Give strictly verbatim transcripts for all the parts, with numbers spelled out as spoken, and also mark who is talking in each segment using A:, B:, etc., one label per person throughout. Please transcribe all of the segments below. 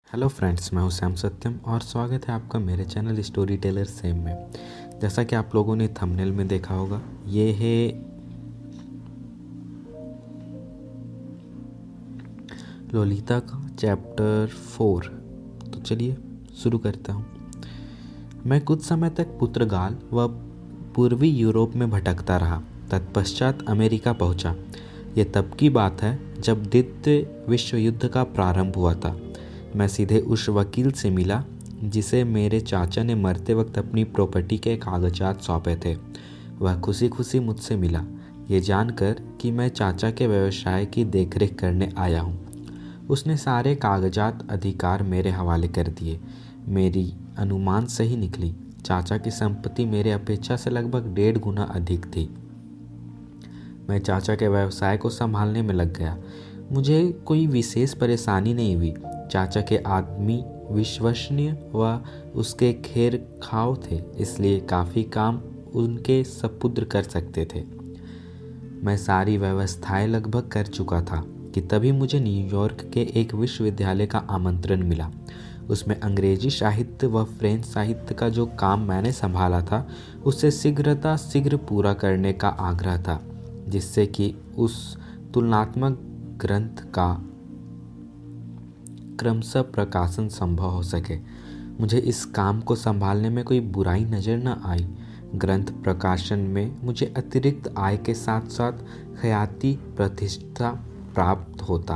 A: Hello friends, मैं हूं श्याम सत्यम और स्वागत है आपका मेरे चैनल स्टोरी टेलर सेम में। जैसा कि आप लोगों ने थंबनेल में देखा होगा, ये है लोलिता का चैप्टर फोर। तो चलिए शुरू करता हूं। मैं कुछ समय तक पुर्तगाल व पूर्वी यूरोप में भटकता रहा। तत्पश्चात अमेरिका पहुंचा। ये तब की बात है जब द्वितीय विश्व युद्ध का प्रारंभ हुआ था। मैं सीधे उस वकील से मिला जिसे मेरे चाचा ने मरते वक्त अपनी प्रॉपर्टी के कागजात सौंपे थे। वह खुशी खुशी मुझसे मिला, ये जानकर कि मैं चाचा के व्यवसाय की देखरेख करने आया हूँ। उसने सारे कागजात अधिकार मेरे हवाले कर दिए। मेरी अनुमान सही निकली। चाचा की संपत्ति मेरे अपेक्षा से लगभग डेढ़ गुना अधिक थी। मैं चाचा के व्यवसाय को संभालने में लग गया। मुझे कोई विशेष परेशानी नहीं हुई। चाचा के आदमी विश्वसनीय व उसके खैर खाव थे, इसलिए काफ़ी काम उनके सपुत्र कर सकते थे। मैं सारी व्यवस्थाएं लगभग कर चुका था कि तभी मुझे न्यूयॉर्क के एक विश्वविद्यालय का आमंत्रण मिला। उसमें अंग्रेजी साहित्य व फ्रेंच साहित्य का जो काम मैंने संभाला था, उससे शीघ्रता शीघ्र पूरा करने का आग्रह था, जिससे कि उस तुलनात्मक ग्रंथ का क्रमशः प्रकाशन संभव हो सके। मुझे इस काम को संभालने में कोई बुराई नज़र न आई। ग्रंथ प्रकाशन में मुझे अतिरिक्त आय के साथ साथ ख्याति प्रतिष्ठा प्राप्त होता।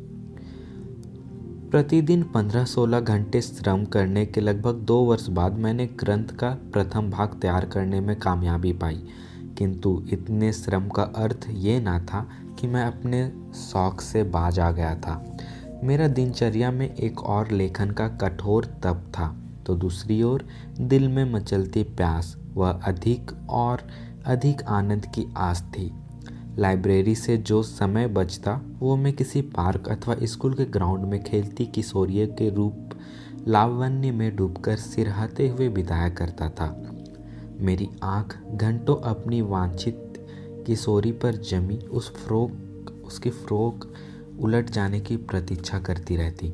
A: प्रतिदिन पंद्रह सोलह घंटे श्रम करने के लगभग दो वर्ष बाद मैंने ग्रंथ का प्रथम भाग तैयार करने में कामयाबी पाई। किंतु इतने श्रम का अर्थ ये ना था कि मैं अपने शौक से बाज आ गया था। मेरा दिनचर्या में एक और लेखन का कठोर तप था, तो दूसरी ओर दिल में मचलती प्यास व अधिक और अधिक आनंद की आस थी। लाइब्रेरी से जो समय बचता वो मैं किसी पार्क अथवा स्कूल के ग्राउंड में खेलती किशोरियों के रूप लावण्य में डूबकर सिरहाते हुए बिताया करता था। मेरी आंख घंटों अपनी वांछित किशोरी पर जमी उस फ्रॉक उसकी फ्रॉक उलट जाने की प्रतीक्षा करती रहती।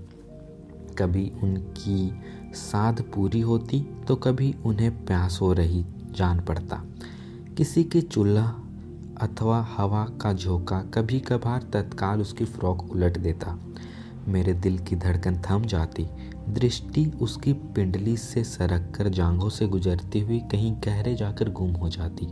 A: कभी उनकी साध पूरी होती तो कभी उन्हें प्यास हो रही जान पड़ता। किसी की चूल्हा अथवा हवा का झोंका कभी कभार तत्काल उसकी फ्रॉक उलट देता। मेरे दिल की धड़कन थम जाती। दृष्टि उसकी पिंडली से सरक कर जांघों से गुजरती हुई कहीं गहरे जाकर गुम हो जाती।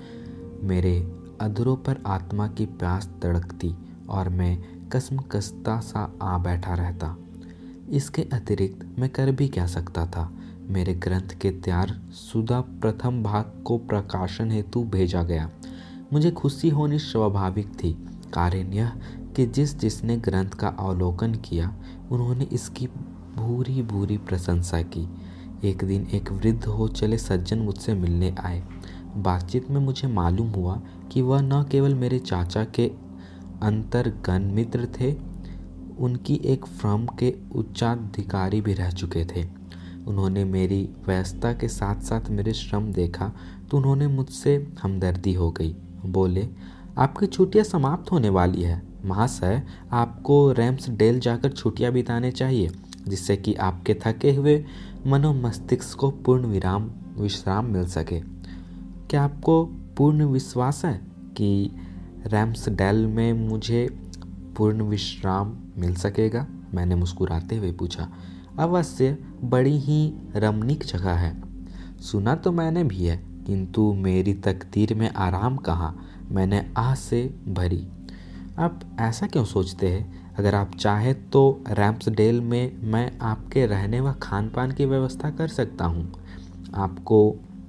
A: मेरे अधरों पर आत्मा की प्यास तड़कती और मैं कसम कसता सा आ बैठा रहता। इसके अतिरिक्त मैं कर भी क्या सकता था। मेरे ग्रंथ के तैयार शुदा प्रथम भाग को प्रकाशन हेतु भेजा गया। मुझे खुशी होनी स्वाभाविक थी। कारण यह कि जिस जिसने ग्रंथ का अवलोकन किया, उन्होंने इसकी भूरी भूरी प्रशंसा की। एक दिन एक वृद्ध हो चले सज्जन मुझसे मिलने आए। बातचीत में मुझे मालूम हुआ कि वह न केवल मेरे चाचा के अंतर्गन मित्र थे, उनकी एक फर्म के उच्चाधिकारी भी रह चुके थे। उन्होंने मेरी व्यस्तता के साथ साथ मेरे श्रम देखा तो उन्होंने मुझसे हमदर्दी हो गई। बोले, आपकी छुट्टियां समाप्त होने वाली है महाशय, आपको रैम्सडेल जाकर छुट्टियां बिताने चाहिए, जिससे कि आपके थके हुए मनो मस्तिष्क को पूर्ण विराम विश्राम मिल सके। क्या आपको पूर्ण विश्वास है कि रैम्सडेल में मुझे पूर्ण विश्राम मिल सकेगा? मैंने मुस्कुराते हुए पूछा। अवश्य, बड़ी ही रमणीक जगह है। सुना तो मैंने भी है, किंतु मेरी तकदीर में आराम कहाँ? मैंने आह से भरी। आप ऐसा क्यों सोचते हैं? अगर आप चाहें तो रैम्सडेल में मैं आपके रहने व खान पान की व्यवस्था कर सकता हूँ। आपको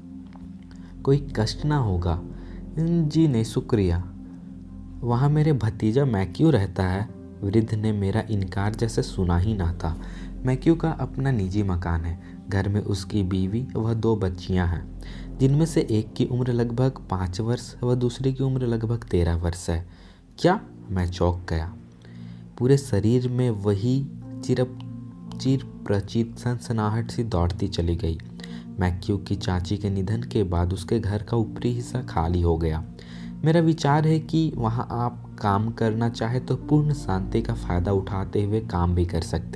A: कोई कष्ट ना होगा। जी नहीं, शुक्रिया। वहाँ मेरे भतीजा मैक्यू रहता है। वृद्ध ने मेरा इनकार जैसे सुना ही ना था। मैक्यू का अपना निजी मकान है। घर में उसकी बीवी व दो बच्चियां हैं, जिनमें से एक की उम्र लगभग पाँच वर्ष व दूसरी की उम्र लगभग तेरह वर्ष है। क्या? मैं चौंक गया। पूरे शरीर में वही चिरप चिर प्रचित सनसनाहट सी दौड़ती चली गई। मैक्यू की चाची के निधन के बाद उसके घर का ऊपरी हिस्सा खाली हो गया। मेरा विचार है कि वहाँ आप काम करना चाहे तो पूर्ण शांति का फ़ायदा उठाते हुए काम भी कर सकते हैं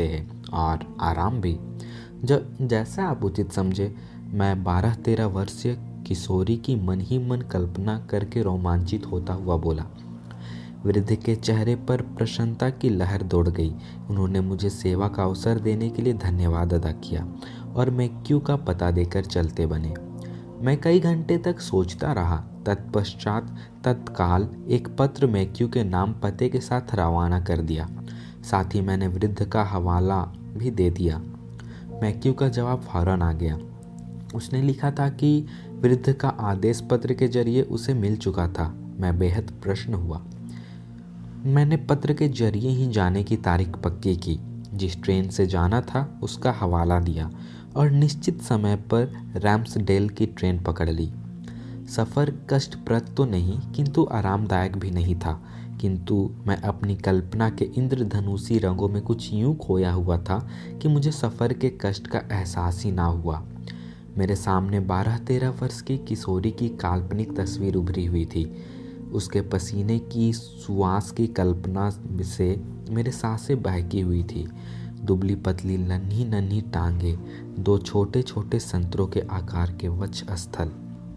A: और आराम भी। जब जैसा आप उचित समझे। मैं बारह तेरह वर्षीय किशोरी की मन ही मन कल्पना करके रोमांचित होता हुआ बोला। वृद्ध के चेहरे पर प्रसन्नता की लहर दौड़ गई। उन्होंने मुझे सेवा का अवसर देने के लिए धन्यवाद अदा किया और मैक्यू का पता देकर चलते बने। मैं कई घंटे तक सोचता रहा। तत्पश्चात तत्काल एक पत्र मैक्यू के नाम पते के साथ रवाना कर दिया। साथ ही मैंने वृद्ध का हवाला भी दे दिया। मैक्यू का जवाब फौरन आ गया। उसने लिखा था कि वृद्ध का आदेश पत्र के जरिए उसे मिल चुका था। मैं बेहद प्रसन्न हुआ। मैंने पत्र के जरिए ही जाने की तारीख पक्की की। जिस ट्रेन से जाना था उसका हवाला दिया और निश्चित समय पर रैम्सडेल की ट्रेन पकड़ ली। सफ़र कष्टप्रद तो नहीं किंतु आरामदायक भी नहीं था, किंतु मैं अपनी कल्पना के इंद्रधनुषी रंगों में कुछ यूं खोया हुआ था कि मुझे सफ़र के कष्ट का एहसास ही ना हुआ। मेरे सामने बारह तेरह वर्ष की किशोरी की काल्पनिक तस्वीर उभरी हुई थी। उसके पसीने की सुवास की कल्पना से मेरे सांसें बहकी हुई थी। दुबली पतली नन्ही नन्ही टांगे, दो छोटे छोटे संतरों के आकार के वक्षस्थल,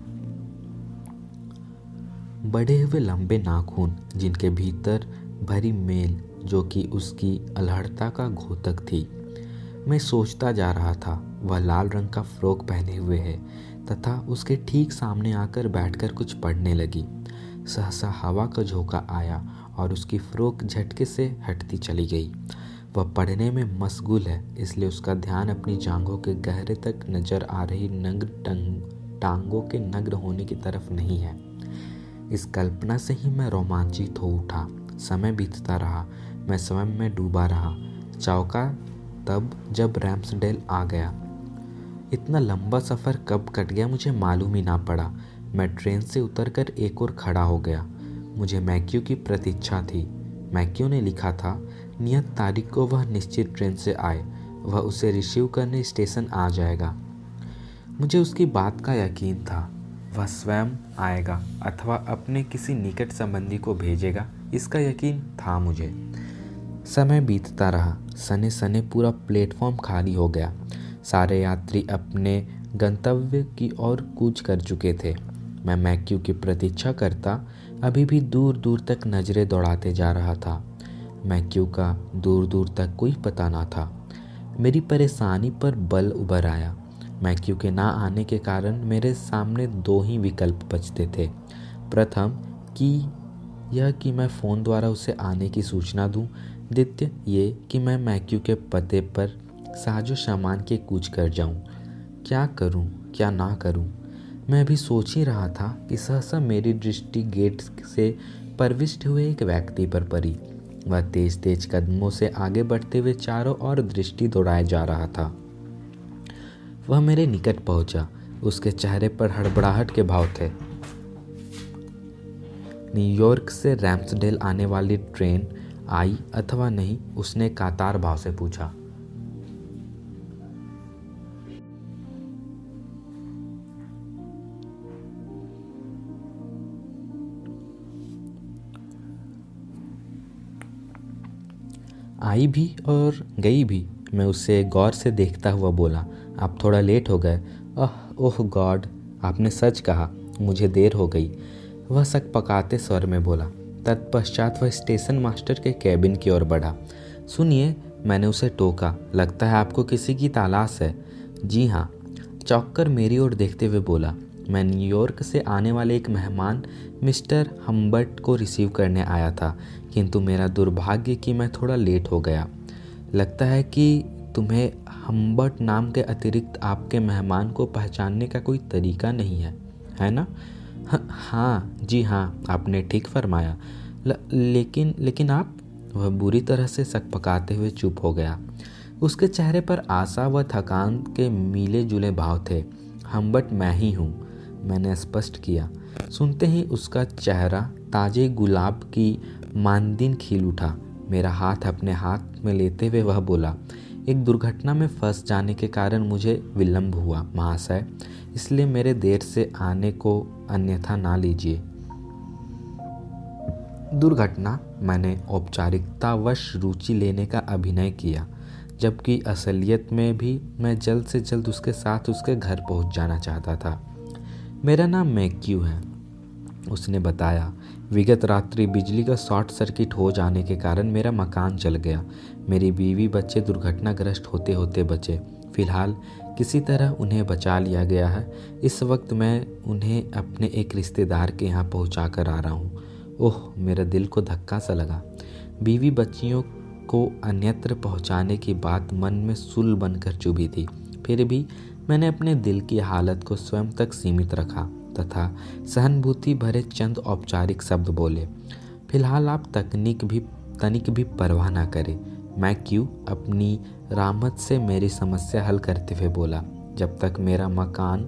A: बढ़े हुए लंबे नाखून जिनके भीतर भरी मेल जो कि उसकी अलहड़ता का घोतक थी। मैं सोचता जा रहा था, वह लाल रंग का फ्रॉक पहने हुए है तथा उसके ठीक सामने आकर बैठकर कुछ पढ़ने लगी। सहसा हवा का झोंका आया और उसकी फ्रॉक झटके से हटती चली गई। वह पढ़ने में मशगूल है, इसलिए उसका ध्यान अपनी जांघों के गहरे तक नजर आ रही नग्न टांगों के नग्न होने की तरफ नहीं है। इस कल्पना से ही मैं रोमांचित हो उठा। समय बीतता रहा, मैं स्वयं में डूबा रहा। चौंका तब जब रैम्सडेल आ गया। इतना लंबा सफ़र कब कट गया मुझे मालूम ही ना पड़ा। मैं ट्रेन से उतरकर एक और खड़ा हो गया। मुझे मैक्यू की प्रतीक्षा थी। मैक्यू ने लिखा था नियत तारीख को वह निश्चित ट्रेन से आए, वह उसे रिसीव करने स्टेशन आ जाएगा। मुझे उसकी बात का यकीन था। वह स्वयं आएगा अथवा अपने किसी निकट संबंधी को भेजेगा, इसका यकीन था मुझे। समय बीतता रहा। सने सने पूरा प्लेटफॉर्म खाली हो गया। सारे यात्री अपने गंतव्य की ओर कूच कर चुके थे। मैं मैक्यू की प्रतीक्षा करता अभी भी दूर दूर तक नज़रें दौड़ाते जा रहा था। मैक्यू का दूर दूर तक कोई पता ना था। मेरी परेशानी पर बल उभर आया। मैक्यू के ना आने के कारण मेरे सामने दो ही विकल्प बचते थे। प्रथम कि यह कि मैं फ़ोन द्वारा उसे आने की सूचना दूं, द्वितीय ये कि मैं मैक्यू के पते पर साजो सामान के कूच कर जाऊं। क्या करूं, क्या ना करूं? मैं अभी सोच ही रहा था कि सहसा मेरी दृष्टि गेट से प्रविष्ट हुए एक व्यक्ति पर पड़ी। वह तेज तेज कदमों से आगे बढ़ते हुए चारों ओर दृष्टि दौड़ाए जा रहा था। वह मेरे निकट पहुंचा। उसके चेहरे पर हड़बड़ाहट के भाव थे। न्यूयॉर्क से रैम्सडेल आने वाली ट्रेन आई अथवा नहीं, उसने कातर भाव से पूछा। आई भी और गई भी। मैं उसे गौर से देखता हुआ बोला, आप थोड़ा लेट हो गए। ओह ओह गॉड, आपने सच कहा, मुझे देर हो गई। वह सकपकाते स्वर में बोला। तत्पश्चात वह स्टेशन मास्टर के कैबिन की ओर बढ़ा। सुनिए, मैंने उसे टोका, लगता है आपको किसी की तलाश है। जी हाँ, चौंक कर मेरी ओर देखते हुए बोला। मैं न्यूयॉर्क से आने वाले एक मेहमान मिस्टर हम्बर्ट को रिसीव करने आया था, किंतु मेरा दुर्भाग्य कि मैं थोड़ा लेट हो गया। लगता है कि तुम्हें हम्बर्ट नाम के अतिरिक्त आपके मेहमान को पहचानने का कोई तरीका नहीं है, है ना? हाँ जी हाँ, आपने ठीक फरमाया। ल, लेकिन लेकिन आप? वह बुरी तरह से सकपकाते हुए चुप हो गया। उसके चेहरे पर आशा व थकान के मिले जुले भाव थे। हम्बर्ट मैं ही हूँ, मैंने स्पष्ट किया। सुनते ही उसका चेहरा ताजे गुलाब की मानदिन खिल उठा। मेरा हाथ अपने हाथ में लेते हुए वह बोला, एक दुर्घटना में फंस जाने के कारण मुझे विलंब हुआ महाशय, इसलिए मेरे देर से आने को अन्यथा ना लीजिए। दुर्घटना? मैंने औपचारिकतावश रुचि लेने का अभिनय किया। जबकि असलियत में भी मैं जल्द से जल्द उसके साथ उसके घर पहुंच जाना चाहता था। मेरा नाम मैक्यू है, उसने बताया। विगत रात्रि बिजली का शॉर्ट सर्किट हो जाने के कारण मेरा मकान जल गया। मेरी बीवी बच्चे दुर्घटनाग्रस्त होते होते बचे। फिलहाल किसी तरह उन्हें बचा लिया गया है। इस वक्त मैं उन्हें अपने एक रिश्तेदार के यहाँ पहुँचा कर आ रहा हूँ। ओह, मेरे दिल को धक्का सा लगा। बीवी बच्चियों को अन्यत्र पहुँचाने की बात मन में सूल बनकर चुभी थी। फिर भी मैंने अपने दिल की हालत को स्वयं तक सीमित रखा तथा सहानुभूति भरे चंद औपचारिक शब्द बोले। फिलहाल आप तकनीक भी तनिक भी परवाह ना करें। मैक्यू अपनी रामत से मेरी समस्या हल करते हुए बोला। जब तक मेरा मकान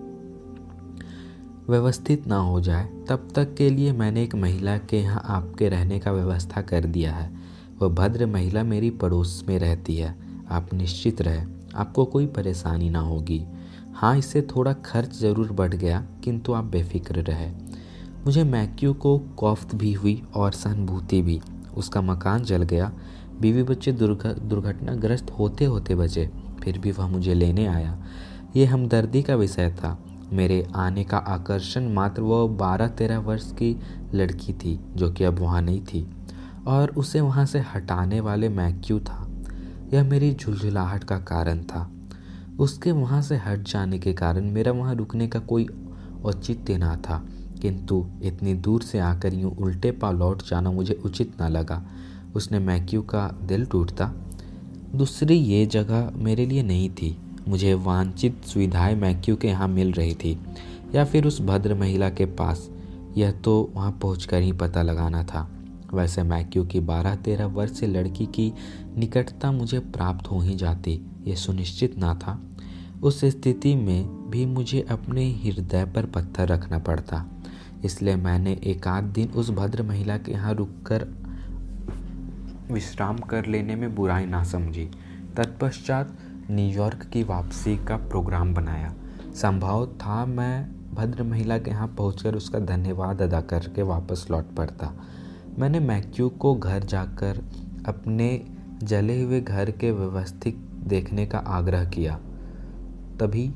A: व्यवस्थित ना हो जाए तब तक के लिए मैंने एक महिला के यहाँ आपके रहने का व्यवस्था कर दिया है। वह भद्र महिला मेरी पड़ोस में रहती है। आप निश्चित रहे, आपको कोई परेशानी ना होगी। हाँ, इससे थोड़ा खर्च ज़रूर बढ़ गया, किंतु आप बेफिक्र रहे। मुझे मैक्यू को कौफ्त भी हुई और सहानुभूति भी। उसका मकान जल गया, बीवी बच्चे दुर्घटनाग्रस्त होते होते बचे, फिर भी वह मुझे लेने आया। ये हमदर्दी का विषय था। मेरे आने का आकर्षण मात्र वह बारह तेरह वर्ष की लड़की थी जो कि अब वहाँ नहीं थी, और उसे वहाँ से हटाने वाले मैक्यू था। यह मेरी झुलझुलाहट का कारण था। उसके वहाँ से हट जाने के कारण मेरा वहाँ रुकने का कोई औचित्य ना था, किंतु इतनी दूर से आकर यूँ उल्टे पाँव लौट जाना मुझे उचित ना लगा। उसने मैक्यू का दिल टूटता। दूसरी ये जगह मेरे लिए नहीं थी। मुझे वांछित सुविधाएं मैक्यू के यहाँ मिल रही थी या फिर उस भद्र महिला के पास, यह तो वहाँ पहुँचकर ही पता लगाना था। वैसे मैक्यू की बारह तेरह वर्ष से लड़की की निकटता मुझे प्राप्त हो ही जाती, ये सुनिश्चित ना था। उस स्थिति में भी मुझे अपने हृदय पर पत्थर रखना पड़ता। इसलिए मैंने एक आध दिन उस भद्र महिला के यहाँ रुककर विश्राम कर लेने में बुराई ना समझी। तत्पश्चात न्यूयॉर्क की वापसी का प्रोग्राम बनाया। संभव था मैं भद्र महिला के यहाँ पहुँचकर उसका धन्यवाद अदा करके वापस लौट पड़ता। मैंने मैक्यू को घर जाकर अपने जले हुए घर के व्यवस्थित देखने का आग्रह किया। तभी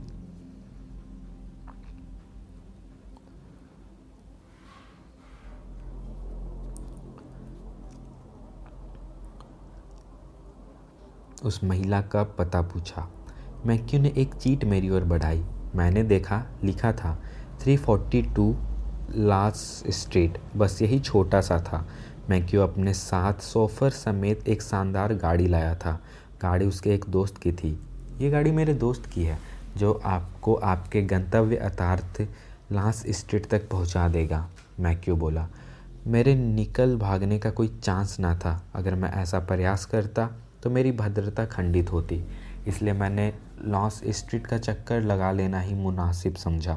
A: उस महिला का पता पूछा। मैक्यू ने एक चीट मेरी ओर बढ़ाई। मैंने देखा, लिखा था three forty two Lass street. बस यही छोटा सा था। मैक्यू अपने साथ सोफर समेत एक शानदार गाड़ी लाया था। गाड़ी उसके एक दोस्त की थी। ये गाड़ी मेरे दोस्त की है जो आपको आपके गंतव्य अर्थात लास स्ट्रीट तक पहुंचा देगा, मैक्यू बोला। मेरे निकल भागने का कोई चांस ना था। अगर मैं ऐसा प्रयास करता तो मेरी भद्रता खंडित होती, इसलिए मैंने लॉस स्ट्रीट का चक्कर लगा लेना ही मुनासिब समझा।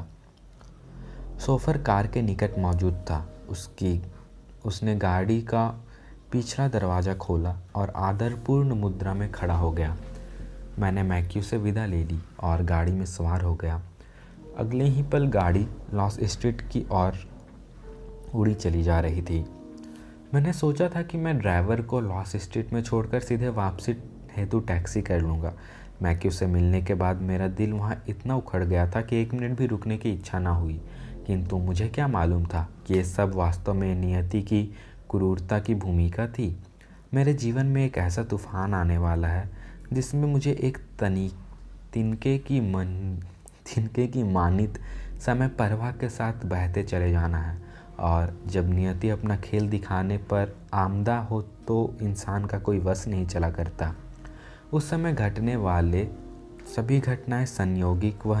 A: सोफर कार के निकट मौजूद था। उसकी उसने गाड़ी का पिछला दरवाज़ा खोला और आदरपूर्ण मुद्रा में खड़ा हो गया। मैंने मैक्यू से विदा ले ली और गाड़ी में सवार हो गया। अगले ही पल गाड़ी लॉस स्ट्रीट की ओर उड़ी चली जा रही थी। मैंने सोचा था कि मैं ड्राइवर को लॉस स्ट्रीट में छोड़कर सीधे वापसी हेतु टैक्सी कर लूँगा। मैक्यू से मिलने के बाद मेरा दिल वहाँ इतना उखड़ गया था कि एक मिनट भी रुकने की इच्छा ना हुई, किंतु मुझे क्या मालूम था कि ये सब वास्तव में नियति की क्रूरता की भूमिका थी। मेरे जीवन में एक ऐसा तूफान आने वाला है जिसमें मुझे एक तनी तिनके की मन तिनके की मानित समय परवाह के साथ बहते चले जाना है, और जब नियति अपना खेल दिखाने पर आमदा हो तो इंसान का कोई वश नहीं चला करता। उस समय घटने वाले सभी घटनाएं संयोगिक व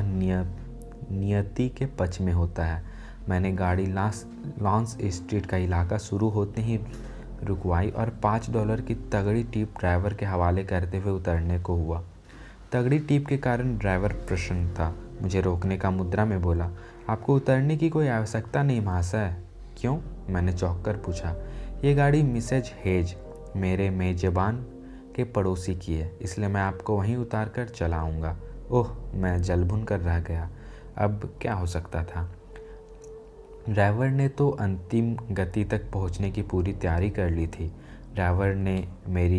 A: नियति के पक्ष में होता है। मैंने गाड़ी लॉस लॉन्स स्ट्रीट का इलाका शुरू होते ही रुकवाई और पाँच डॉलर की तगड़ी टिप ड्राइवर के हवाले करते हुए उतरने को हुआ। तगड़ी टिप के कारण ड्राइवर प्रसन्न था। मुझे रोकने का मुद्रा में बोला, आपको उतरने की कोई आवश्यकता नहीं महाशय। क्यों? मैंने चौंक कर पूछा। ये गाड़ी मिसेज हेज, मेरे मेजबान के पड़ोसी की है, इसलिए मैं आपको वहीं उतार कर चला आऊँगा। ओह, मैं जलभुन कर रह गया। अब क्या हो सकता था? ड्राइवर ने तो अंतिम गति तक पहुंचने की पूरी तैयारी कर ली थी। ड्राइवर ने मेरी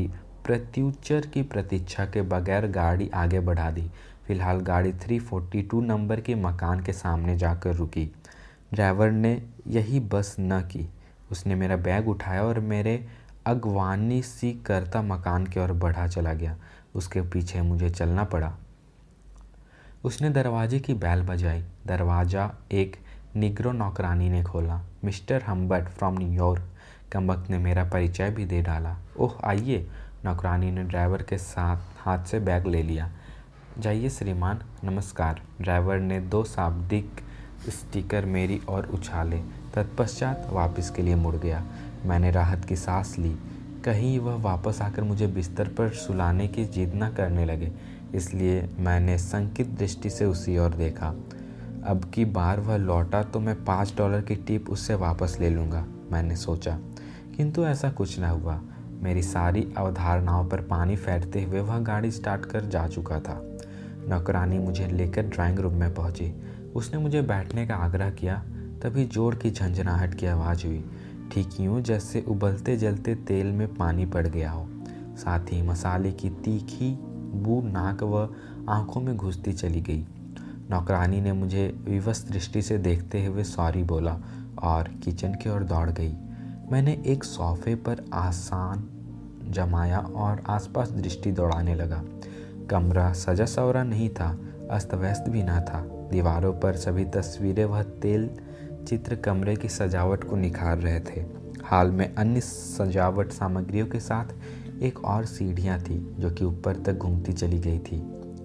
A: प्रत्युत्तर की प्रतीक्षा के बगैर गाड़ी आगे बढ़ा दी। फिलहाल गाड़ी तीन सौ बयालीस नंबर के मकान के सामने जाकर रुकी। ड्राइवर ने यही बस न की। उसने मेरा बैग उठाया और मेरे अगवानी सी करता मकान की ओर बढ़ा चला गया। उसके पीछे मुझे चलना पड़ा। उसने दरवाजे की बेल बजाई। दरवाज़ा एक निग्रो नौकरानी ने खोला। Mister Humbert from New York. कमबख्त ने मेरा परिचय भी दे डाला। ओह आइए। नौकरानी ने ड्राइवर के साथ हाथ से बैग ले लिया। जाइए श्रीमान। नमस्कार। ड्राइवर ने दो शाब्दिक स्टिकर मेरी ओर उछाले। तत्पश्चात वापस के लिए मुड़ गया। मैंने राहत की सांस ली। कहीं वह वापस आकर मुझे बिस्तर पर सुलाने की जिद न करने लगे, इसलिए मैंने संकित दृष्टि से उसी ओर देखा। अब की बार वह लौटा तो मैं पाँच डॉलर की टिप उससे वापस ले लूँगा, मैंने सोचा। किंतु ऐसा कुछ न हुआ। मेरी सारी अवधारणाओं पर पानी फेरते हुए वह गाड़ी स्टार्ट कर जा चुका था। नौकरानी मुझे लेकर ड्राइंग रूम में पहुंची। उसने मुझे बैठने का आग्रह किया। तभी जोर की झंझनाहट की आवाज़ हुई, ठीक यूँ जैसे उबलते जलते तेल में पानी पड़ गया हो। साथ ही मसाले की तीखी बू नाक व आंखों में घुसती चली गई। नौकरानी ने मुझे विवश दृष्टि से देखते हुए सॉरी बोला और किचन की ओर दौड़ गई। मैंने एक सोफे पर आसान जमाया और आसपास दृष्टि दौड़ाने लगा। कमरा सजा सवरा नहीं था, अस्त व्यस्त भी ना था। दीवारों पर सभी तस्वीरें व तेल चित्र कमरे की सजावट को निखार रहे थे। हाल में अन्य सजावट सामग्रियों के साथ एक और सीढ़ियाँ थी जो कि ऊपर तक घूमती चली गई थी।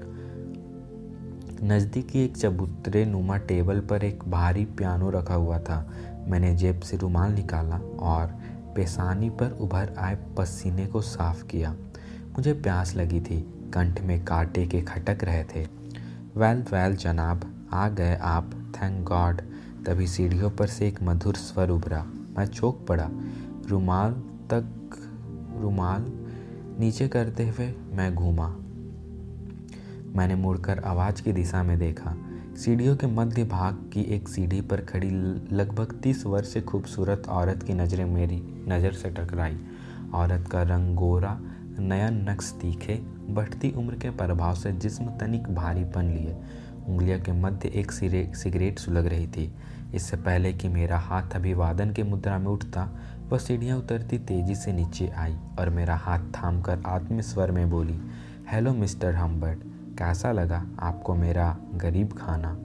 A: नज़दीकी एक चबूतरे नुमा टेबल पर एक भारी पियानो रखा हुआ था। मैंने जेब से रुमाल निकाला और पेशानी पर उभर आए पसीने को साफ किया। मुझे प्यास लगी थी। कंठ में कांटे के खटक रहे थे। वेल वेल जनाब, आ गए आप, थैंक गॉड। तभी सीढ़ियों पर से एक मधुर स्वर उभरा। मैं चौंक पड़ा। रुमाल तक रुमाल नीचे करते हुए मैं घूमा। मैंने मुड़कर आवाज़ की दिशा में देखा। सीढ़ियों के मध्य भाग की एक सीढ़ी पर खड़ी लगभग तीस वर्ष से खूबसूरत औरत की नज़रें मेरी नज़र से टकराई। औरत का रंग गोरा, नयन नक्श तीखे, बढ़ती उम्र के प्रभाव से जिस्म तनिक भारीपन लिए। उंगलियों के मध्य एक सिगरेट सुलग रही थी। इससे पहले कि मेरा हाथ अभिवादन के मुद्रा में उठता, वह सीढ़ियाँ उतरती तेजी से नीचे आई और मेरा हाथ थामकर आत्मस्वर में बोली, हेलो मिस्टर हम्बर्ट, कैसा लगा आपको मेरा गरीब खाना?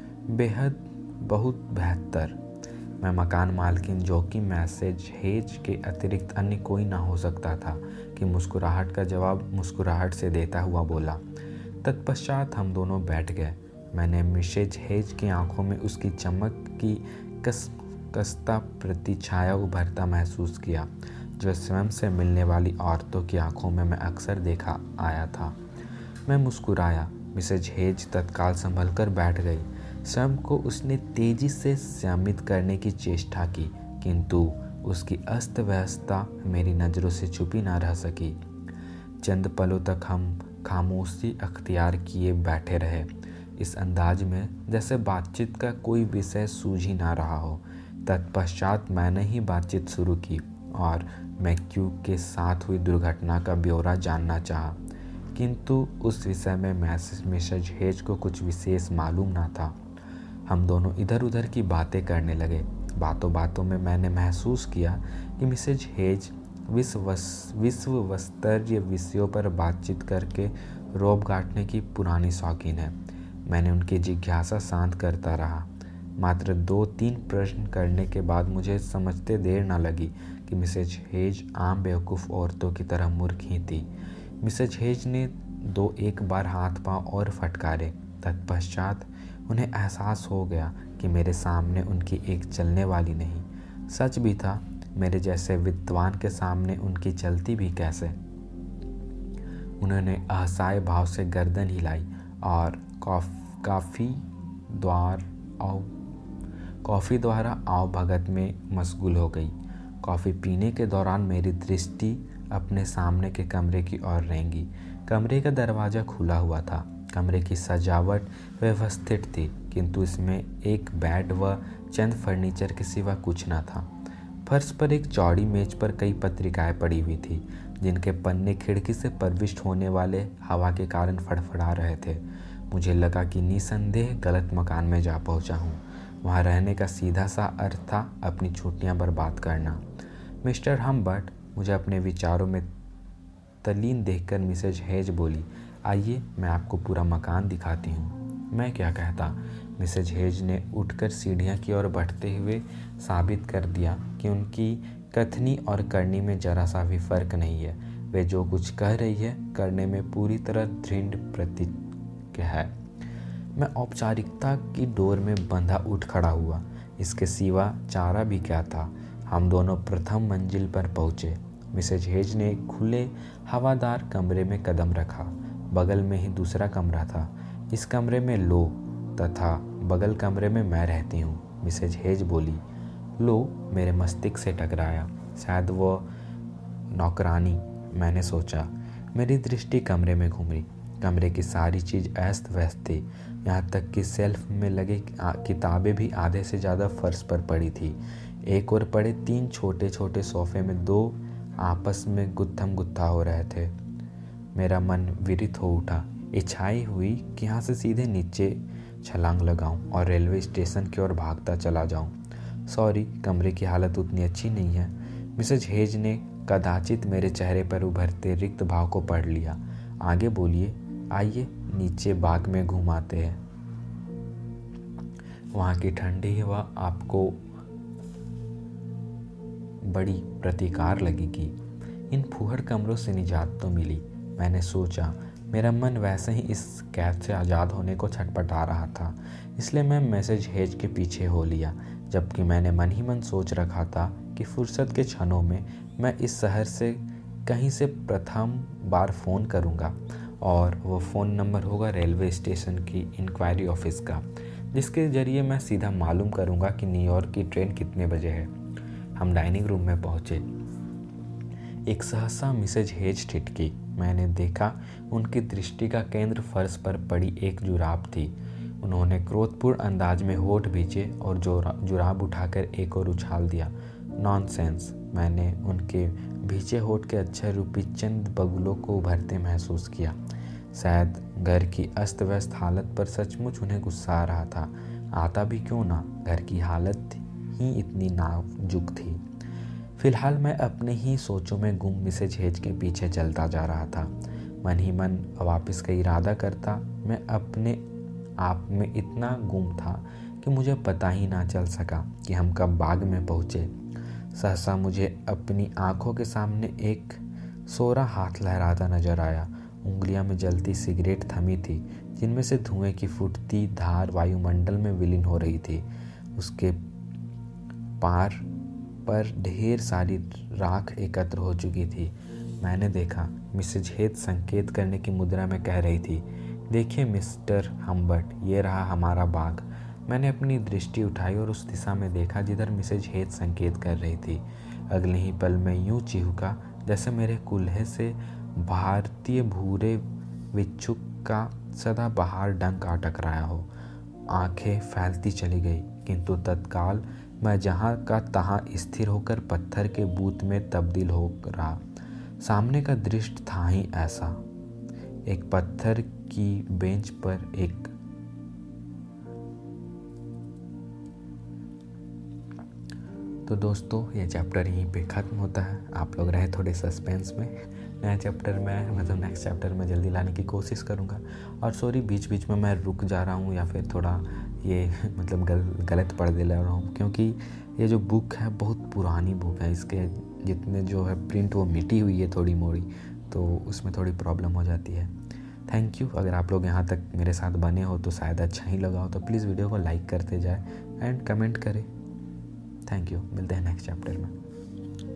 A: बेहद, बहुत बेहतर। मैं मकान मालकिन जो कि मैसेज हेज के अतिरिक्त अन्य कोई ना हो सकता था कि मुस्कुराहट का जवाब मुस्कुराहट से देता हुआ बोला। तत्पश्चात हम दोनों बैठ गए। मैंने मिसेज हेज की आंखों में उसकी चमक की कस कसता प्रतिछाया उभरता महसूस किया, जो स्वयं से मिलने वाली औरतों की आंखों में मैं अक्सर देखा आया था। मैं मुस्कुराया। मिसेज हेज तत्काल संभल कर बैठ गई। स्वयं को उसने तेजी से संयमित करने की चेष्टा की, किंतु उसकी अस्त व्यस्तता मेरी नज़रों से छुपी ना रह सकी। चंद पलों तक हम खामोशी अख्तियार किए बैठे रहे, इस अंदाज में जैसे बातचीत का कोई विषय सूझ ही ना रहा हो। तत्पश्चात मैंने ही बातचीत शुरू की और मैक्यू के साथ हुई दुर्घटना का ब्यौरा जानना चाहा, किंतु उस विषय में मिसेज हेज को कुछ विशेष मालूम ना था। हम दोनों इधर उधर की बातें करने लगे। बातों बातों में मैंने महसूस किया कि मिसेज हेज विश्व विश्व स्तरीय विषयों पर बातचीत करके रोब गांठने की पुरानी शौकीन है। मैंने उनकी जिज्ञासा शांत करता रहा। मात्र दो तीन प्रश्न करने के बाद मुझे समझते देर न लगी कि मिसेज हेज आम बेवकूफ़ औरतों की तरह मूर्ख ही थी। मिसेज हेज ने दो एक बार हाथ पांव और फटकारे। तत्पश्चात उन्हें एहसास हो गया कि मेरे सामने उनकी एक चलने वाली नहीं। सच भी था, मेरे जैसे विद्वान के सामने उनकी चलती भी कैसे। उन्होंने असहाय भाव से गर्दन हिलाई और कॉफ़ी द्वार आओ कॉफ़ी द्वारा आओ भगत में मशगूल हो गई। कॉफ़ी पीने के दौरान मेरी दृष्टि अपने सामने के कमरे की ओर रेंगी। कमरे का दरवाज़ा खुला हुआ था। कमरे की सजावट व्यवस्थित थी, किंतु इसमें एक बेड व चंद फर्नीचर के सिवा कुछ न था। फर्श पर एक चौड़ी मेज पर कई पत्रिकाएं पड़ी हुई थी। जिनके पन्ने खिड़की से प्रविष्ट होने वाले हवा के कारण फड़फड़ा रहे थे। मुझे लगा कि निसंदेह गलत मकान में जा पहुंचा हूं। वहां रहने का सीधा सा अर्थ था अपनी छुट्टियां बर्बाद करना। मिस्टर हम्बर्ट, मुझे अपने विचारों में तल्लीन देखकर मिसेज हेज बोली, आइए मैं आपको पूरा मकान दिखाती हूँ। मैं क्या कहता। मिसेज हेज ने उठकर सीढ़ियाँ की ओर बढ़ते हुए साबित कर दिया कि उनकी कथनी और करनी में जरा सा भी फर्क नहीं है। वे जो कुछ कह रही है करने में पूरी तरह दृढ़ प्रतिज्ञ है। मैं औपचारिकता की डोर में बंधा उठ खड़ा हुआ। इसके सिवा चारा भी क्या था। हम दोनों प्रथम मंजिल पर पहुँचे। मिसेज हेज ने एक खुले हवादार कमरे में कदम रखा। बगल में ही दूसरा कमरा था। इस कमरे में लो तथा बगल कमरे में मैं रहती हूँ। मिसेज हेज बोली। लो मेरे मस्तिष्क से टकराया। शायद वो नौकरानी, मैंने सोचा। मेरी दृष्टि कमरे में घूमी। कमरे की सारी चीज़ अस्त व्यस्त थी। यहाँ तक कि शेल्फ में लगे किताबें भी आधे से ज़्यादा फर्श पर पड़ी थी। एक ओर पड़े तीन छोटे छोटे सोफे में दो आपस में गुत्थम गुत्था हो रहे थे। मेरा मन विरित हो उठा। इच्छाई हुई कि यहाँ से सीधे नीचे छलांग लगाऊं और रेलवे स्टेशन की ओर भागता चला जाऊं। सॉरी, कमरे की हालत उतनी अच्छी नहीं है। मिसेज हेज ने कदाचित मेरे चेहरे पर उभरते रिक्त भाव को पढ़ लिया। आगे बोलिए, आइए नीचे बाग में घुमाते हैं। वहाँ की ठंडी हवा आपको बड़ी प्रतिकार लगेगी। इन फूहड़ कमरों से निजात तो मिली, मैंने सोचा। मेरा मन वैसे ही इस कैद से आज़ाद होने को छटपटा रहा था, इसलिए मैं मिसेज हेज के पीछे हो लिया। जबकि मैंने मन ही मन सोच रखा था कि फुर्सत के क्षणों में मैं इस शहर से कहीं से प्रथम बार फ़ोन करूंगा और वो फ़ोन नंबर होगा रेलवे स्टेशन की इंक्वायरी ऑफिस का, जिसके ज़रिए मैं सीधा मालूम करूंगा कि न्यूयॉर्क की ट्रेन कितने बजे है। हम डाइनिंग रूम में पहुंचे। एक सहसा मिसेज हेज ठिठकी। मैंने देखा उनकी दृष्टि का केंद्र फर्श पर पड़ी एक जुराब थी। उन्होंने क्रोधपूर्ण अंदाज में होठ भींचे और जुराब उठाकर एक और उछाल दिया। नॉनसेंस। मैंने उनके भींचे होठ के अक्षर रूपी चंद बगुलों को उभरते महसूस किया। शायद घर की अस्त व्यस्त हालत पर सचमुच उन्हें गुस्सा आ रहा था। आता भी क्यों ना, घर की हालत ही इतनी नाजुक थी। फिलहाल मैं अपने ही सोचों में गुम मिसेज हेज के पीछे चलता जा रहा था। मन ही मन वापस का इरादा करता। मैं अपने आप में इतना गुम था कि मुझे पता ही ना चल सका कि हम कब बाग में पहुँचे। सहसा मुझे अपनी आंखों के सामने एक सोरा हाथ लहराता नजर आया। उंगलियां में जलती सिगरेट थमी थी, जिनमें से धुएं की फूटती धार वायुमंडल में विलीन हो रही थी। उसके पार पर ढेर सारी राख एकत्र हो चुकी थी। मैंने देखा मिसेज हेज संकेत करने की मुद्रा में कह रही थी, देखिए मिस्टर हम्बर्ट, ये रहा हमारा बाग। मैंने अपनी दृष्टि उठाई और उस दिशा में देखा जिधर मिसेज हेज संकेत कर रही थी। अगले ही पल में यूं चिहुका जैसे मेरे कुल्हे से भारतीय भूरे विच्छुक का सदाबहार डंक आ टकराया हो। आंखें फैलती चली गई, किंतु तत्काल मैं जहाँ का तहाँ स्थिर होकर पत्थर के बूत में तब्दील हो रहा। सामने का दृश्य था ही ऐसा। एक पत्थर की बेंच पर एक तो दोस्तों ये चैप्टर यहीं पे ख़त्म होता है। आप लोग रहे थोड़े सस्पेंस में। नया चैप्टर में मतलब नेक्स्ट चैप्टर में जल्दी लाने की कोशिश करूँगा। और सॉरी बीच बीच में मैं रुक जा रहा हूँ या फिर थोड़ा ये मतलब गल, गलत पढ़ दे रहा हूँ, क्योंकि ये जो बुक है बहुत पुरानी बुक है। इसके जितने जो है प्रिंट वो मिटी हुई है थोड़ी मोड़ी, तो उसमें थोड़ी प्रॉब्लम हो जाती है। Thank you. अगर आप लोग यहाँ तक मेरे साथ बने हो तो शायद अच्छा ही लगा हो, तो प्लीज़ वीडियो को लाइक करते जाए एंड कमेंट करें। Thank you. मिलते हैं नेक्स्ट चैप्टर में।